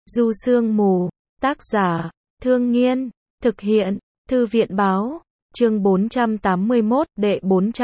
Du Sương Mù, tác giả, Thương Nghiên, thực hiện, Thư viện Báo, chương 481, đệ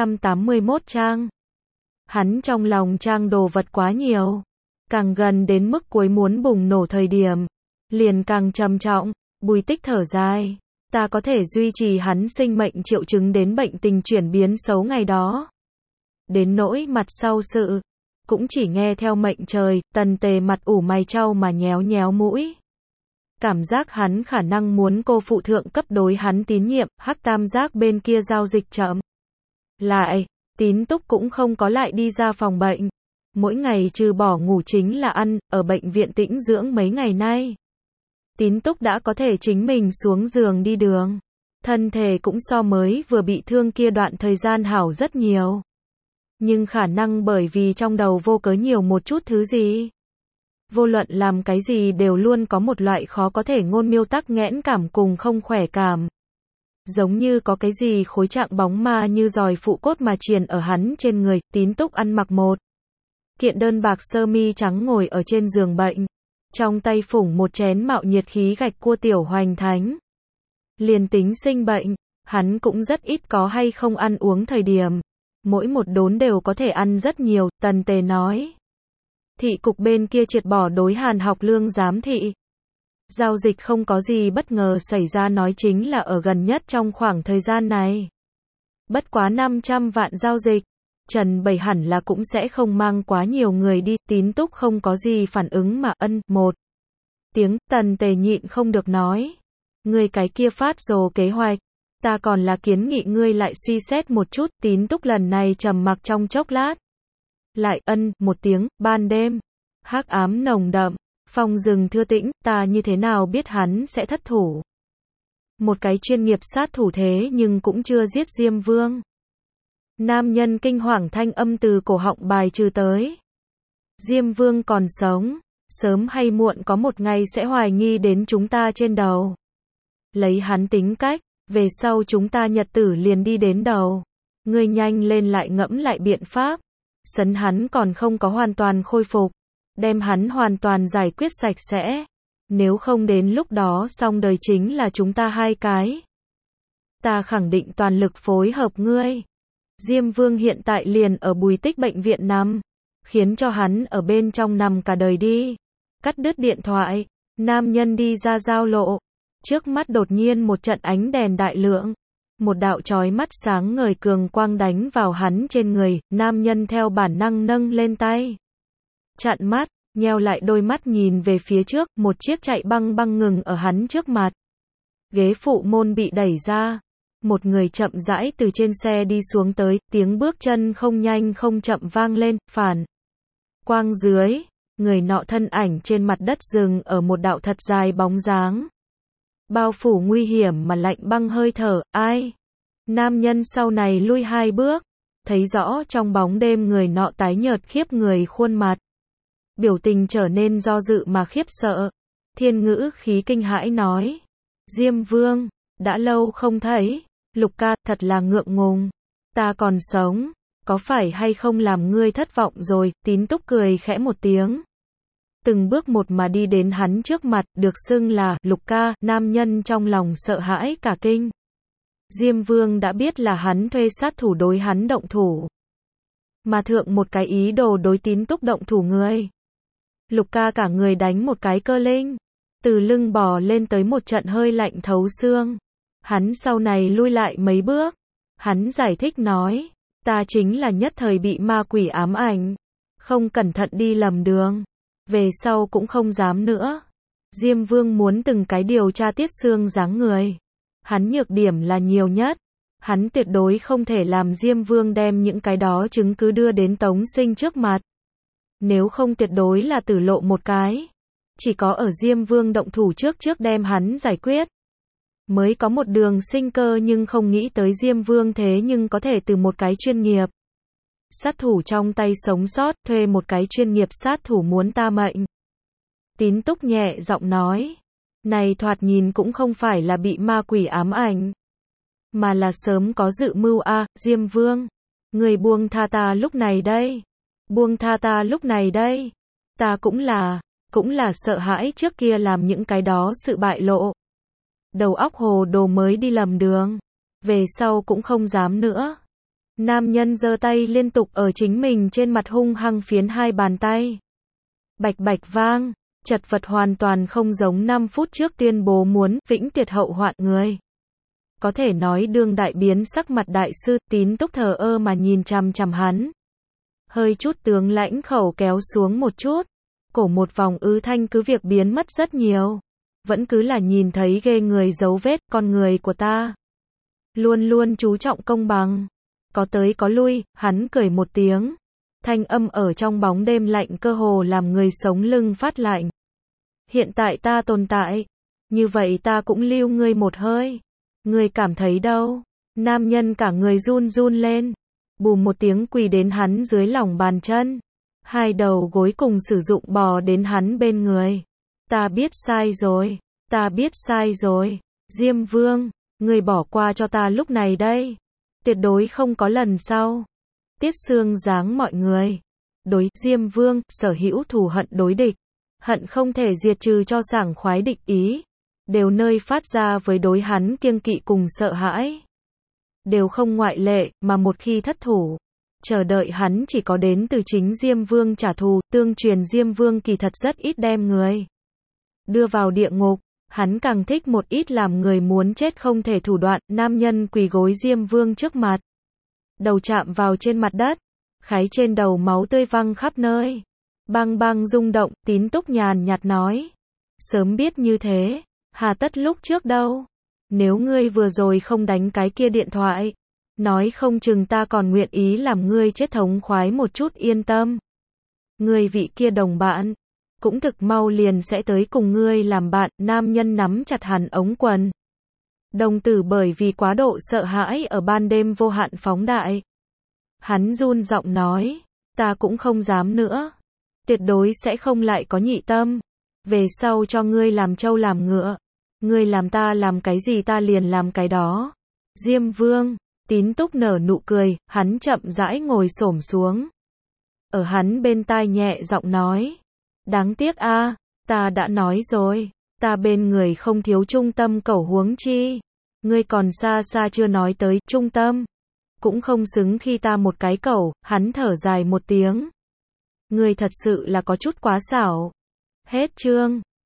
481 trang. Hắn trong lòng trang đồ vật quá nhiều, càng gần đến mức cuối muốn bùng nổ thời điểm, liền càng trầm trọng. Bùi Tích thở dài, ta có thể duy trì hắn sinh mệnh triệu chứng đến bệnh tình chuyển biến xấu ngày đó. Đến nỗi mặt sau sự, cũng chỉ nghe theo mệnh trời. Tần Tề mặt ủ mày chau mà nhéo nhéo mũi. Cảm giác hắn khả năng muốn cô phụ thượng cấp đối hắn tín nhiệm. Hắc Tam Giác bên kia giao dịch chậm lại, Tín Túc cũng không có lại đi ra phòng bệnh. Mỗi ngày trừ bỏ ngủ chính là ăn, ở bệnh viện tĩnh dưỡng mấy ngày nay. Tín Túc đã có thể chính mình xuống giường đi đường. Thân thể cũng so mới vừa bị thương kia đoạn thời gian hảo rất nhiều. Nhưng khả năng bởi vì trong đầu vô cớ nhiều một chút thứ gì. Vô luận làm cái gì đều luôn có một loại khó có thể ngôn miêu tắc nghẽn cảm cùng không khỏe cảm. Giống như có cái gì khối trạng bóng ma như giòi phụ cốt mà triền ở hắn trên người. Tín Túc ăn mặc một kiện đơn bạc sơ mi trắng ngồi ở trên giường bệnh. Trong tay phủng một chén mạo nhiệt khí gạch cua tiểu hoành thánh. Liền tính sinh bệnh, hắn cũng rất ít có hay không ăn uống thời điểm. Mỗi một đốn đều có thể ăn rất nhiều. Tần Tề nói. Thị cục bên kia triệt bỏ đối Hàn Học Lương giám thị. Giao dịch không có gì bất ngờ xảy ra, nói chính là ở gần nhất trong khoảng thời gian này. Bất quá 500 vạn giao dịch. Trần Bảy hẳn là cũng sẽ không mang quá nhiều người đi. Tín Túc không có gì phản ứng mà một tiếng. Tần Tề nhịn không được nói. Người cái kia phát rồ kế hoạch. Ta còn là kiến nghị ngươi lại suy xét một chút. Tín Túc lần này trầm mặc trong chốc lát. Lại một tiếng. Ban đêm. Hắc ám nồng đậm. Phong rừng thưa tĩnh. Ta như thế nào biết hắn sẽ thất thủ. Một cái chuyên nghiệp sát thủ thế nhưng cũng chưa giết Diêm Vương. Nam nhân kinh hoàng thanh âm từ cổ họng bài trừ tới. Diêm Vương còn sống. Sớm hay muộn có một ngày sẽ hoài nghi đến chúng ta trên đầu. Lấy hắn tính cách. Về sau chúng ta nhật tử liền đi đến đầu. Ngươi nhanh lên lại ngẫm lại biện pháp. Sấn hắn còn không có hoàn toàn khôi phục. Đem hắn hoàn toàn giải quyết sạch sẽ. Nếu không đến lúc đó xong đời chính là chúng ta hai cái. Ta khẳng định toàn lực phối hợp ngươi. Diêm Vương hiện tại liền ở Bùi Tích bệnh viện nằm. Khiến cho hắn ở bên trong nằm cả đời đi. Cắt đứt điện thoại. Nam nhân đi ra giao lộ. Trước mắt đột nhiên một trận ánh đèn đại lượng. Một đạo chói mắt sáng ngời cường quang đánh vào hắn trên người. Nam nhân theo bản năng nâng lên tay. Chặn mắt, nheo lại đôi mắt nhìn về phía trước. Một chiếc chạy băng băng ngừng ở hắn trước mặt. Ghế phụ môn bị đẩy ra. Một người chậm rãi từ trên xe đi xuống tới. Tiếng bước chân không nhanh không chậm vang lên. Phản quang dưới. Người nọ thân ảnh trên mặt đất dừng ở một đạo thật dài bóng dáng. Bao phủ nguy hiểm mà lạnh băng hơi thở. Ai? Nam nhân sau này lui hai bước. Thấy rõ trong bóng đêm người nọ tái nhợt khiếp người khuôn mặt. Biểu tình trở nên do dự mà khiếp sợ. Thiên ngữ khí kinh hãi nói. Diêm Vương, đã lâu không thấy. Lục ca, thật là ngượng ngùng. Ta còn sống. Có phải hay không làm ngươi thất vọng rồi? Tín Túc cười khẽ một tiếng. Từng bước một mà đi đến hắn trước mặt, được xưng là Lục ca. Nam nhân trong lòng sợ hãi cả kinh. Diêm Vương đã biết là hắn thuê sát thủ đối hắn động thủ. Mà thượng một cái ý đồ đối Tín Túc động thủ người. Lục ca cả người đánh một cái cơ linh. Từ lưng bò lên tới một trận hơi lạnh thấu xương. Hắn sau này lui lại mấy bước. Hắn giải thích nói. Ta chính là nhất thời bị ma quỷ ám ảnh. Không cẩn thận đi lầm đường. Về sau cũng không dám nữa. Diêm Vương muốn từng cái điều tra Tiết Xương dáng người. Hắn nhược điểm là nhiều nhất. Hắn tuyệt đối không thể làm Diêm Vương đem những cái đó chứng cứ đưa đến Tống Sinh trước mặt. Nếu không tuyệt đối là tử lộ một cái. Chỉ có ở Diêm Vương động thủ trước đem hắn giải quyết. Mới có một đường sinh cơ, nhưng không nghĩ tới Diêm Vương thế nhưng có thể từ một cái chuyên nghiệp sát thủ trong tay sống sót, thuê một cái chuyên nghiệp sát thủ muốn ta mệnh. Tín Túc nhẹ giọng nói. Này thoạt nhìn cũng không phải là bị ma quỷ ám ảnh. Mà là sớm có dự mưu a. Diêm Vương. Người buông tha ta lúc này đây. Buông tha ta lúc này đây. Ta cũng là. cũng là sợ hãi trước kia làm những cái đó sự bại lộ. Đầu óc hồ đồ mới đi lầm đường, về sau cũng không dám nữa. Nam nhân giơ tay liên tục ở chính mình trên mặt hung hăng phiến 2 bàn tay. Bạch bạch vang, chật vật hoàn toàn không giống 5 phút trước tuyên bố muốn vĩnh tuyệt hậu hoạn người. Có thể nói đương đại biến sắc mặt đại sư, Tín Túc thờ ơ mà nhìn chằm chằm hắn. Hơi chút tướng lãnh khẩu kéo xuống một chút, cổ một vòng thanh cứ việc biến mất rất nhiều. Vẫn cứ là nhìn thấy ghê người dấu vết, con người của ta luôn luôn chú trọng công bằng. Có tới có lui, hắn cười một tiếng. Thanh âm ở trong bóng đêm lạnh cơ hồ làm người sống lưng phát lạnh. Hiện tại ta tồn tại, như vậy ta cũng lưu ngươi một hơi. Ngươi cảm thấy đâu? Nam nhân cả người run run lên, bùm một tiếng quỳ đến hắn dưới lòng bàn chân. 2 đầu gối cùng sử dụng bò đến hắn bên người. Ta biết sai rồi, ta biết sai rồi. Diêm Vương, ngươi bỏ qua cho ta lúc này đây. Tuyệt đối không có lần sau. Tiết Sương giáng mọi người. Đối Diêm Vương, sở hữu thù hận đối địch. Hận không thể diệt trừ cho sảng khoái địch ý. Đều nơi phát ra với đối hắn kiêng kỵ cùng sợ hãi. Đều không ngoại lệ, mà một khi thất thủ, chờ đợi hắn chỉ có đến từ chính Diêm Vương trả thù. Tương truyền Diêm Vương kỳ thật rất ít đem người đưa vào địa ngục. Hắn càng thích một ít làm người muốn chết không thể thủ đoạn. Nam nhân quỳ gối Diêm Vương trước mặt, đầu chạm vào trên mặt đất, kháy trên đầu máu tươi văng khắp nơi. Bang bang rung động. Tín Túc nhàn nhạt nói, sớm biết như thế, hà tất lúc trước đâu. Nếu ngươi vừa rồi không đánh cái kia điện thoại, nói không chừng ta còn nguyện ý làm ngươi chết thống khoái một chút. Yên tâm, ngươi vị kia đồng bạn cũng thực mau liền sẽ tới cùng ngươi làm bạn. Nam nhân nắm chặt hẳn ống quần, đồng tử bởi vì quá độ sợ hãi ở ban đêm vô hạn phóng đại. Hắn run giọng nói, ta cũng không dám nữa, tuyệt đối sẽ không lại có nhị tâm. Về sau cho ngươi làm trâu làm ngựa, ngươi làm ta làm cái gì ta liền làm cái đó. Diêm Vương, Tín Túc nở nụ cười, hắn chậm rãi ngồi xổm xuống. Ở hắn bên tai nhẹ giọng nói, đáng tiếc a, ta đã nói rồi, ta bên người không thiếu trung tâm cẩu huống chi. Ngươi còn xa xa chưa nói tới trung tâm, cũng không xứng khi ta một cái cẩu. Hắn thở dài một tiếng. Ngươi thật sự là có chút quá xảo. Hết chương.